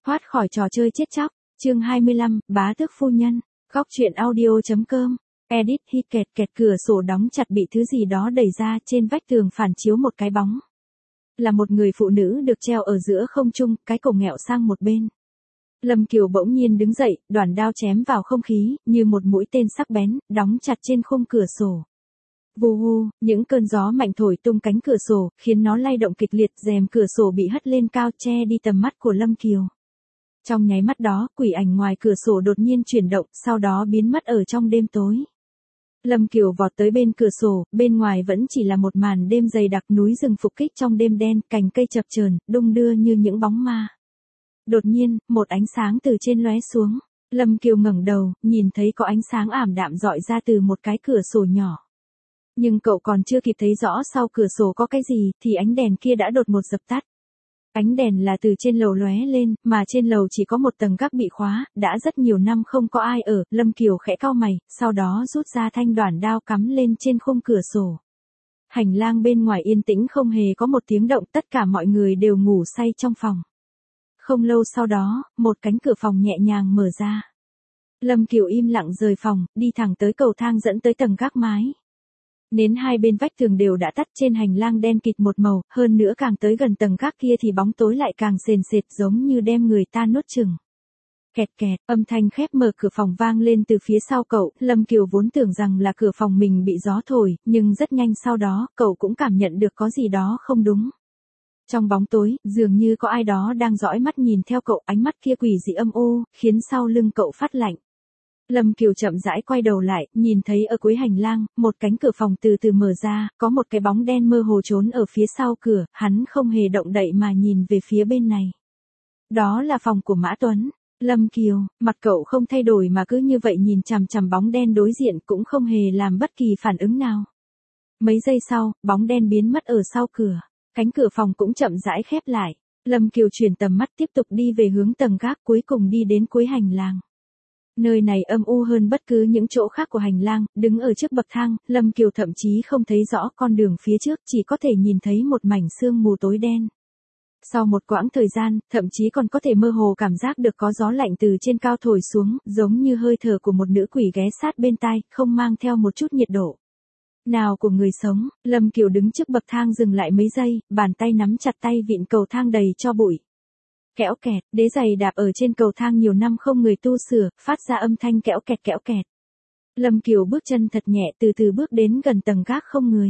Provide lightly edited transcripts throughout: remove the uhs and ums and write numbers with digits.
Thoát khỏi trò chơi chết chóc, chương 25, bá tước phu nhân, góc truyện audio.com, edit hít kẹt kẹt cửa sổ đóng chặt bị thứ gì đó đẩy ra trên vách tường phản chiếu một cái bóng. Là một người phụ nữ được treo ở giữa không trung, cái cổ nghẹo sang một bên. Lâm Kiều bỗng nhiên đứng dậy, đoản đao chém vào không khí, như một mũi tên sắc bén, đóng chặt trên khung cửa sổ. Vù vù, những cơn gió mạnh thổi tung cánh cửa sổ, khiến nó lay động kịch liệt, rèm cửa sổ bị hất lên cao che đi tầm mắt của Lâm Kiều. Trong nháy mắt đó, quỷ ảnh ngoài cửa sổ đột nhiên chuyển động, sau đó biến mất ở trong đêm tối. Lâm Kiều vọt tới bên cửa sổ, bên ngoài vẫn chỉ là một màn đêm dày đặc, núi rừng phục kích trong đêm đen, cành cây chập chờn, đung đưa như những bóng ma. Đột nhiên, một ánh sáng từ trên lóe xuống. Lâm Kiều ngẩng đầu, nhìn thấy có ánh sáng ảm đạm rọi ra từ một cái cửa sổ nhỏ. Nhưng cậu còn chưa kịp thấy rõ sau cửa sổ có cái gì, thì ánh đèn kia đã đột ngột dập tắt. Ánh đèn là từ trên lầu lóe lên, mà trên lầu chỉ có một tầng gác bị khóa, đã rất nhiều năm không có ai ở. Lâm Kiều khẽ cau mày, sau đó rút ra thanh đoản đao cắm lên trên khung cửa sổ. Hành lang bên ngoài yên tĩnh không hề có một tiếng động, tất cả mọi người đều ngủ say trong phòng. Không lâu sau đó, một cánh cửa phòng nhẹ nhàng mở ra. Lâm Kiều im lặng rời phòng, đi thẳng tới cầu thang dẫn tới tầng gác mái. Nến hai bên vách tường đều đã tắt, trên hành lang đen kịt một màu, hơn nữa càng tới gần tầng gác kia thì bóng tối lại càng sền sệt, giống như đem người ta nuốt chửng. Kẹt kẹt, âm thanh khép mở cửa phòng vang lên từ phía sau cậu. Lâm Kiều vốn tưởng rằng là cửa phòng mình bị gió thổi, nhưng rất nhanh sau đó, cậu cũng cảm nhận được có gì đó không đúng. Trong bóng tối, dường như có ai đó đang dõi mắt nhìn theo cậu, ánh mắt kia quỷ dị âm u, khiến sau lưng cậu phát lạnh. Lâm Kiều chậm rãi quay đầu lại, nhìn thấy ở cuối hành lang, một cánh cửa phòng từ từ mở ra, có một cái bóng đen mơ hồ trốn ở phía sau cửa, hắn không hề động đậy mà nhìn về phía bên này. Đó là phòng của Mã Tuấn. Lâm Kiều, mặt cậu không thay đổi mà cứ như vậy nhìn chằm chằm bóng đen đối diện, cũng không hề làm bất kỳ phản ứng nào. Mấy giây sau, bóng đen biến mất ở sau cửa. Cánh cửa phòng cũng chậm rãi khép lại. Lâm Kiều chuyển tầm mắt tiếp tục đi về hướng tầng gác, cuối cùng đi đến cuối hành lang. Nơi này âm u hơn bất cứ những chỗ khác của hành lang, đứng ở trước bậc thang, Lâm Kiều thậm chí không thấy rõ con đường phía trước, chỉ có thể nhìn thấy một mảnh sương mù tối đen. Sau một quãng thời gian, thậm chí còn có thể mơ hồ cảm giác được có gió lạnh từ trên cao thổi xuống, giống như hơi thở của một nữ quỷ ghé sát bên tai, không mang theo một chút nhiệt độ nào của người sống. Lâm Kiều đứng trước bậc thang dừng lại mấy giây, bàn tay nắm chặt tay vịn cầu thang đầy cho bụi. Kẽo kẹt, đế giày đạp ở trên cầu thang nhiều năm không người tu sửa, phát ra âm thanh kẽo kẹt kẽo kẹt. Lâm Kiều bước chân thật nhẹ, từ từ bước đến gần tầng gác không người.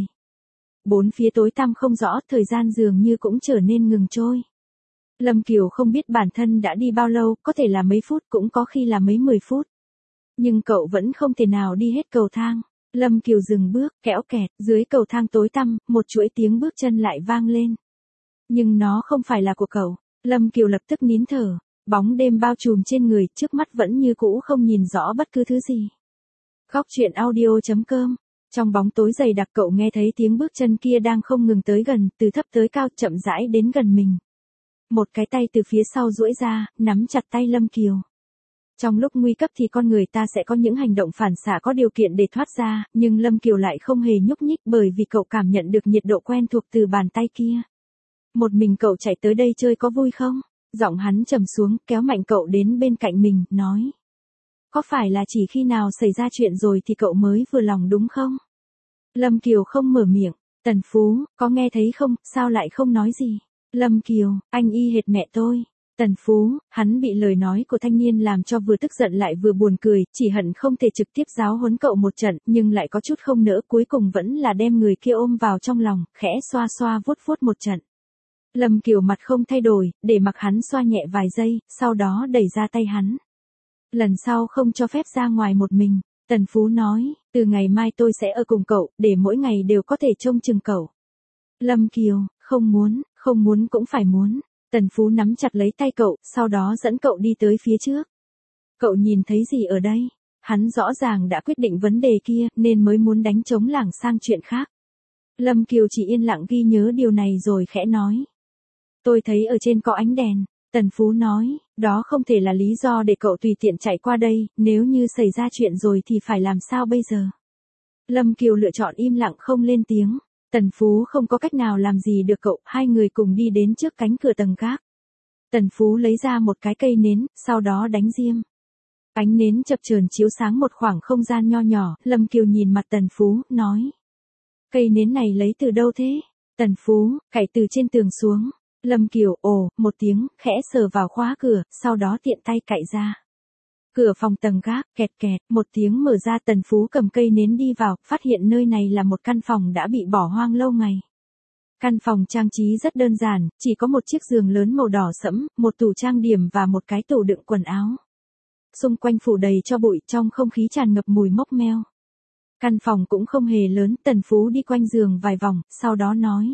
Bốn phía tối tăm không rõ, thời gian dường như cũng trở nên ngừng trôi. Lâm Kiều không biết bản thân đã đi bao lâu, có thể là mấy phút, cũng có khi là mấy 10 phút. Nhưng cậu vẫn không thể nào đi hết cầu thang. Lâm Kiều dừng bước, kẽo kẹt, dưới cầu thang tối tăm, một chuỗi tiếng bước chân lại vang lên. Nhưng nó không phải là của cậu. Lâm Kiều lập tức nín thở, bóng đêm bao trùm trên người, trước mắt vẫn như cũ không nhìn rõ bất cứ thứ gì. Góc truyện audio.com, trong bóng tối dày đặc cậu nghe thấy tiếng bước chân kia đang không ngừng tới gần, từ thấp tới cao, chậm rãi đến gần mình. Một cái tay từ phía sau duỗi ra, nắm chặt tay Lâm Kiều. Trong lúc nguy cấp thì con người ta sẽ có những hành động phản xạ có điều kiện để thoát ra, nhưng Lâm Kiều lại không hề nhúc nhích bởi vì cậu cảm nhận được nhiệt độ quen thuộc từ bàn tay kia. Một mình cậu chạy tới đây chơi có vui không? Giọng hắn trầm xuống, kéo mạnh cậu đến bên cạnh mình, nói. Có phải là chỉ khi nào xảy ra chuyện rồi thì cậu mới vừa lòng đúng không? Lâm Kiều không mở miệng. Tần Phú, có nghe thấy không, sao lại không nói gì? Lâm Kiều, anh y hệt mẹ tôi. Tần Phú, hắn bị lời nói của thanh niên làm cho vừa tức giận lại vừa buồn cười, chỉ hận không thể trực tiếp giáo huấn cậu một trận, nhưng lại có chút không nỡ, cuối cùng vẫn là đem người kia ôm vào trong lòng, khẽ xoa xoa vuốt vuốt một trận. Lâm Kiều mặt không thay đổi, để mặc hắn xoa nhẹ vài giây, sau đó đẩy ra tay hắn. Lần sau không cho phép ra ngoài một mình. Tần Phú nói, từ ngày mai tôi sẽ ở cùng cậu, để mỗi ngày đều có thể trông chừng cậu. Lâm Kiều, không muốn cũng phải muốn. Tần Phú nắm chặt lấy tay cậu, sau đó dẫn cậu đi tới phía trước. Cậu nhìn thấy gì ở đây? Hắn rõ ràng đã quyết định vấn đề kia, nên mới muốn đánh trống lảng sang chuyện khác. Lâm Kiều chỉ yên lặng ghi nhớ điều này rồi khẽ nói. Tôi thấy ở trên có ánh đèn. Tần Phú nói, đó không thể là lý do để cậu tùy tiện chạy qua đây, nếu như xảy ra chuyện rồi thì phải làm sao bây giờ? Lâm Kiều lựa chọn im lặng không lên tiếng. Tần Phú không có cách nào làm gì được cậu, hai người cùng đi đến trước cánh cửa tầng gác. Tần Phú lấy ra một cái cây nến, sau đó đánh diêm. Ánh nến chập chờn chiếu sáng một khoảng không gian nho nhỏ, Lâm Kiều nhìn mặt Tần Phú, nói. Cây nến này lấy từ đâu thế? Tần Phú, cạy từ trên tường xuống. Lâm Kiều, ồ, một tiếng, khẽ sờ vào khóa cửa, sau đó tiện tay cạy ra. Cửa phòng tầng gác, kẹt kẹt, một tiếng mở ra. Tần Phú cầm cây nến đi vào, phát hiện nơi này là một căn phòng đã bị bỏ hoang lâu ngày. Căn phòng trang trí rất đơn giản, chỉ có một chiếc giường lớn màu đỏ sẫm, một tủ trang điểm và một cái tủ đựng quần áo. Xung quanh phủ đầy tro bụi, trong không khí tràn ngập mùi mốc meo. Căn phòng cũng không hề lớn. Tần Phú đi quanh giường vài vòng, sau đó nói.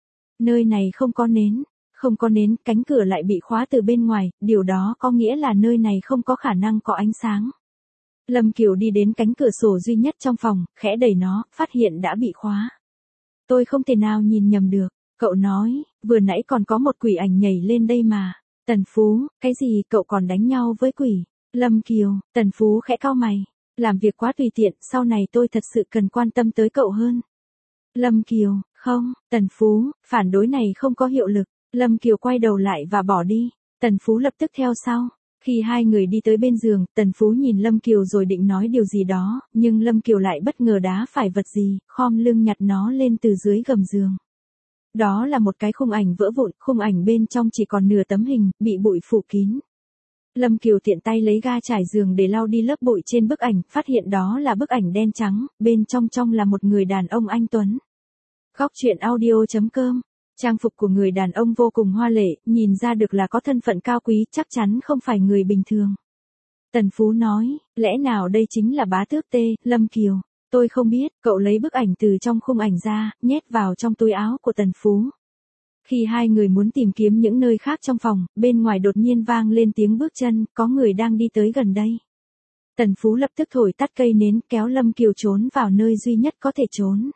Nơi này không có nến. Không có nến, cánh cửa lại bị khóa từ bên ngoài, điều đó có nghĩa là nơi này không có khả năng có ánh sáng. Lâm Kiều đi đến cánh cửa sổ duy nhất trong phòng, khẽ đẩy nó, phát hiện đã bị khóa. Tôi không thể nào nhìn nhầm được, cậu nói, vừa nãy còn có một quỷ ảnh nhảy lên đây mà. Tần Phú, cái gì cậu còn đánh nhau với quỷ? Lâm Kiều, Tần Phú khẽ cau mày, làm việc quá tùy tiện, sau này tôi thật sự cần quan tâm tới cậu hơn. Lâm Kiều, không, Tần Phú, phản đối này không có hiệu lực. Lâm Kiều quay đầu lại và bỏ đi. Tần Phú lập tức theo sau. Khi hai người đi tới bên giường, Tần Phú nhìn Lâm Kiều rồi định nói điều gì đó, nhưng Lâm Kiều lại bất ngờ đá phải vật gì, khom lưng nhặt nó lên từ dưới gầm giường. Đó là một cái khung ảnh vỡ vụn, khung ảnh bên trong chỉ còn nửa tấm hình, bị bụi phủ kín. Lâm Kiều tiện tay lấy ga trải giường để lau đi lớp bụi trên bức ảnh, phát hiện đó là bức ảnh đen trắng, bên trong là một người đàn ông anh tuấn. Góc truyện audio.com. Trang phục của người đàn ông vô cùng hoa lệ, nhìn ra được là có thân phận cao quý, chắc chắn không phải người bình thường. Tần Phú nói, lẽ nào đây chính là bá tước Tê, Lâm Kiều? Tôi không biết, cậu lấy bức ảnh từ trong khung ảnh ra, nhét vào trong túi áo của Tần Phú. Khi hai người muốn tìm kiếm những nơi khác trong phòng, bên ngoài đột nhiên vang lên tiếng bước chân, có người đang đi tới gần đây. Tần Phú lập tức thổi tắt cây nến, kéo Lâm Kiều trốn vào nơi duy nhất có thể trốn.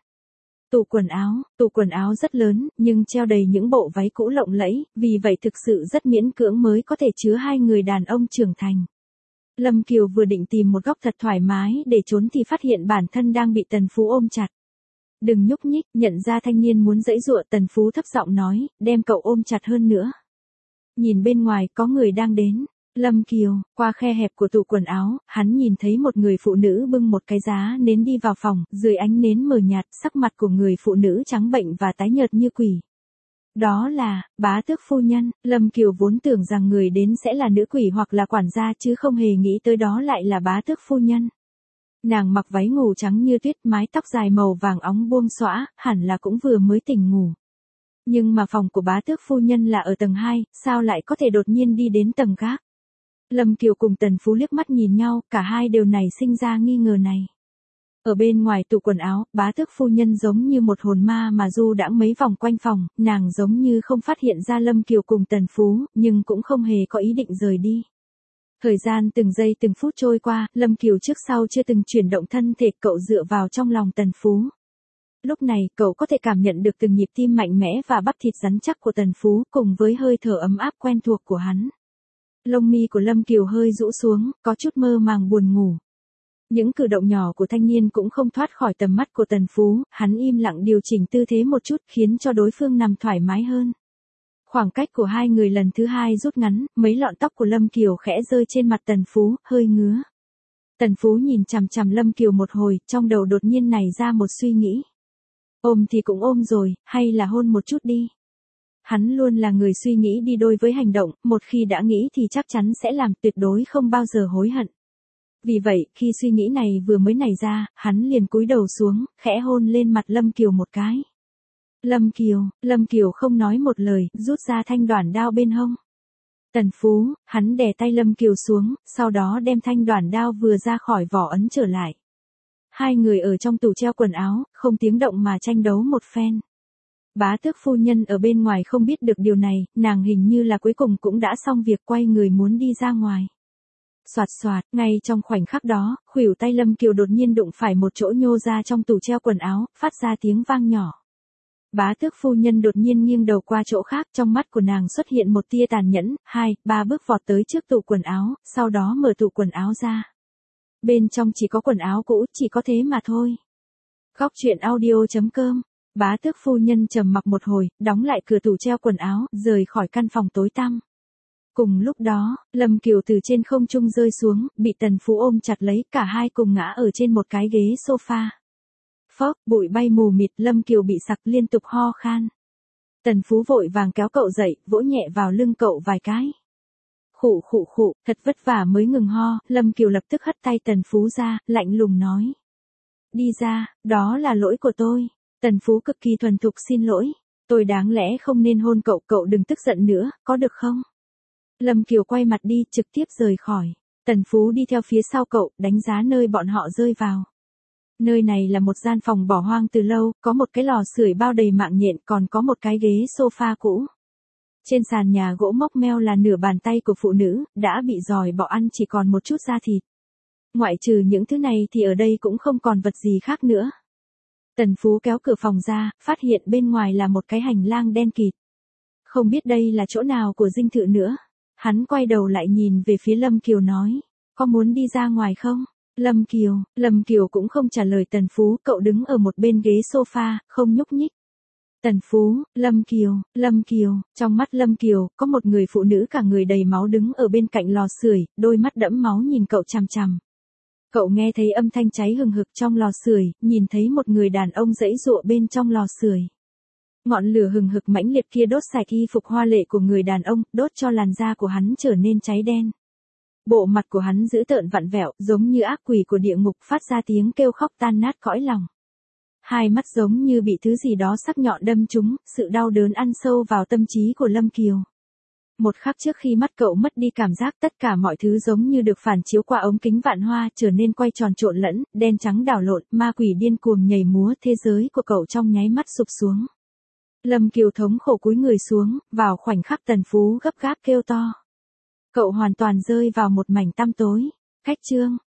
Tủ quần áo rất lớn, nhưng treo đầy những bộ váy cũ lộng lẫy, vì vậy thực sự rất miễn cưỡng mới có thể chứa hai người đàn ông trưởng thành. Lâm Kiều vừa định tìm một góc thật thoải mái để trốn thì phát hiện bản thân đang bị Tần Phú ôm chặt. Đừng nhúc nhích, nhận ra thanh niên muốn giãy giụa, Tần Phú thấp giọng nói, đem cậu ôm chặt hơn nữa. Nhìn bên ngoài có người đang đến. Lâm Kiều, qua khe hẹp của tủ quần áo, hắn nhìn thấy một người phụ nữ bưng một cái giá nến đi vào phòng, dưới ánh nến mờ nhạt, sắc mặt của người phụ nữ trắng bệnh và tái nhợt như quỷ. Đó là, bá tước phu nhân. Lâm Kiều vốn tưởng rằng người đến sẽ là nữ quỷ hoặc là quản gia chứ không hề nghĩ tới đó lại là bá tước phu nhân. Nàng mặc váy ngủ trắng như tuyết, mái tóc dài màu vàng óng buông xõa, hẳn là cũng vừa mới tỉnh ngủ. Nhưng mà phòng của bá tước phu nhân là ở tầng 2, sao lại có thể đột nhiên đi đến tầng gác? Lâm Kiều cùng Tần Phú liếc mắt nhìn nhau, cả hai đều nảy sinh ra nghi ngờ này. Ở bên ngoài tủ quần áo, bá tước phu nhân giống như một hồn ma mà du đãng mấy vòng quanh phòng, nàng giống như không phát hiện ra Lâm Kiều cùng Tần Phú, nhưng cũng không hề có ý định rời đi. Thời gian từng giây từng phút trôi qua, Lâm Kiều trước sau chưa từng chuyển động thân thể, cậu dựa vào trong lòng Tần Phú. Lúc này, cậu có thể cảm nhận được từng nhịp tim mạnh mẽ và bắp thịt rắn chắc của Tần Phú, cùng với hơi thở ấm áp quen thuộc của hắn. Lông mi của Lâm Kiều hơi rũ xuống, có chút mơ màng buồn ngủ. Những cử động nhỏ của thanh niên cũng không thoát khỏi tầm mắt của Tần Phú, hắn im lặng điều chỉnh tư thế một chút khiến cho đối phương nằm thoải mái hơn. Khoảng cách của hai người lần thứ hai rút ngắn, mấy lọn tóc của Lâm Kiều khẽ rơi trên mặt Tần Phú, hơi ngứa. Tần Phú nhìn chằm chằm Lâm Kiều một hồi, trong đầu đột nhiên nảy ra một suy nghĩ. Ôm thì cũng ôm rồi, hay là hôn một chút đi. Hắn luôn là người suy nghĩ đi đôi với hành động, một khi đã nghĩ thì chắc chắn sẽ làm, tuyệt đối không bao giờ hối hận. Vì vậy, khi suy nghĩ này vừa mới nảy ra, hắn liền cúi đầu xuống, khẽ hôn lên mặt Lâm Kiều một cái. Lâm Kiều không nói một lời, rút ra thanh đoản đao bên hông. Tần Phú, hắn đè tay Lâm Kiều xuống, sau đó đem thanh đoản đao vừa ra khỏi vỏ ấn trở lại. Hai người ở trong tủ treo quần áo, không tiếng động mà tranh đấu một phen. Bá tước phu nhân ở bên ngoài không biết được điều này, nàng hình như là cuối cùng cũng đã xong việc, quay người muốn đi ra ngoài. Soạt soạt, ngay trong khoảnh khắc đó, khuỷu tay Lâm Kiều đột nhiên đụng phải một chỗ nhô ra trong tủ treo quần áo, phát ra tiếng vang nhỏ. Bá tước phu nhân đột nhiên nghiêng đầu qua chỗ khác, trong mắt của nàng xuất hiện một tia tàn nhẫn, 2-3 bước vọt tới trước tủ quần áo, sau đó mở tủ quần áo ra. Bên trong chỉ có quần áo cũ, chỉ có thế mà thôi. Góc truyện audio.com. Bá tước phu nhân trầm mặc một hồi, đóng lại cửa tủ treo quần áo, rời khỏi căn phòng tối tăm. Cùng lúc đó, Lâm Kiều từ trên không trung rơi xuống, bị Tần Phú ôm chặt lấy, cả hai cùng ngã ở trên một cái ghế sofa. Phốc, bụi bay mù mịt, Lâm Kiều bị sặc liên tục ho khan. Tần Phú vội vàng kéo cậu dậy, vỗ nhẹ vào lưng cậu vài cái. Khụ khụ khụ, thật vất vả mới ngừng ho, Lâm Kiều lập tức hất tay Tần Phú ra, lạnh lùng nói. Đi ra, đó là lỗi của tôi. Tần Phú cực kỳ thuần thục xin lỗi. Tôi đáng lẽ không nên hôn cậu, cậu đừng tức giận nữa, có được không? Lâm Kiều quay mặt đi, trực tiếp rời khỏi. Tần Phú đi theo phía sau cậu, đánh giá nơi bọn họ rơi vào. Nơi này là một gian phòng bỏ hoang từ lâu, có một cái lò sưởi bao đầy mạng nhện, còn có một cái ghế sofa cũ. Trên sàn nhà gỗ móc meo là nửa bàn tay của phụ nữ, đã bị giòi bỏ ăn chỉ còn một chút da thịt. Ngoại trừ những thứ này thì ở đây cũng không còn vật gì khác nữa. Tần Phú kéo cửa phòng ra, phát hiện bên ngoài là một cái hành lang đen kịt. Không biết đây là chỗ nào của dinh thự nữa. Hắn quay đầu lại nhìn về phía Lâm Kiều nói, có muốn đi ra ngoài không? Lâm Kiều cũng không trả lời Tần Phú, cậu đứng ở một bên ghế sofa, không nhúc nhích. Tần Phú, Lâm Kiều, trong mắt Lâm Kiều, có một người phụ nữ cả người đầy máu đứng ở bên cạnh lò sưởi, đôi mắt đẫm máu nhìn cậu chằm chằm. Cậu nghe thấy âm thanh cháy hừng hực trong lò sưởi, nhìn thấy một người đàn ông giãy giụa bên trong lò sưởi. Ngọn lửa hừng hực mãnh liệt kia đốt sạch y phục hoa lệ của người đàn ông, đốt cho làn da của hắn trở nên cháy đen. Bộ mặt của hắn dữ tợn vặn vẹo, giống như ác quỷ của địa ngục, phát ra tiếng kêu khóc tan nát cõi lòng. Hai mắt giống như bị thứ gì đó sắc nhọn đâm trúng, sự đau đớn ăn sâu vào tâm trí của Lâm Kiều. Một khắc trước khi mắt cậu mất đi cảm giác, tất cả mọi thứ giống như được phản chiếu qua ống kính vạn hoa, trở nên quay tròn trộn lẫn, đen trắng đảo lộn, ma quỷ điên cuồng nhảy múa, thế giới của cậu trong nháy mắt sụp xuống. Lâm Kiều thống khổ cúi người xuống, vào khoảnh khắc Tần Phú gấp gáp kêu to. Cậu hoàn toàn rơi vào một mảnh tăm tối. Khách chương.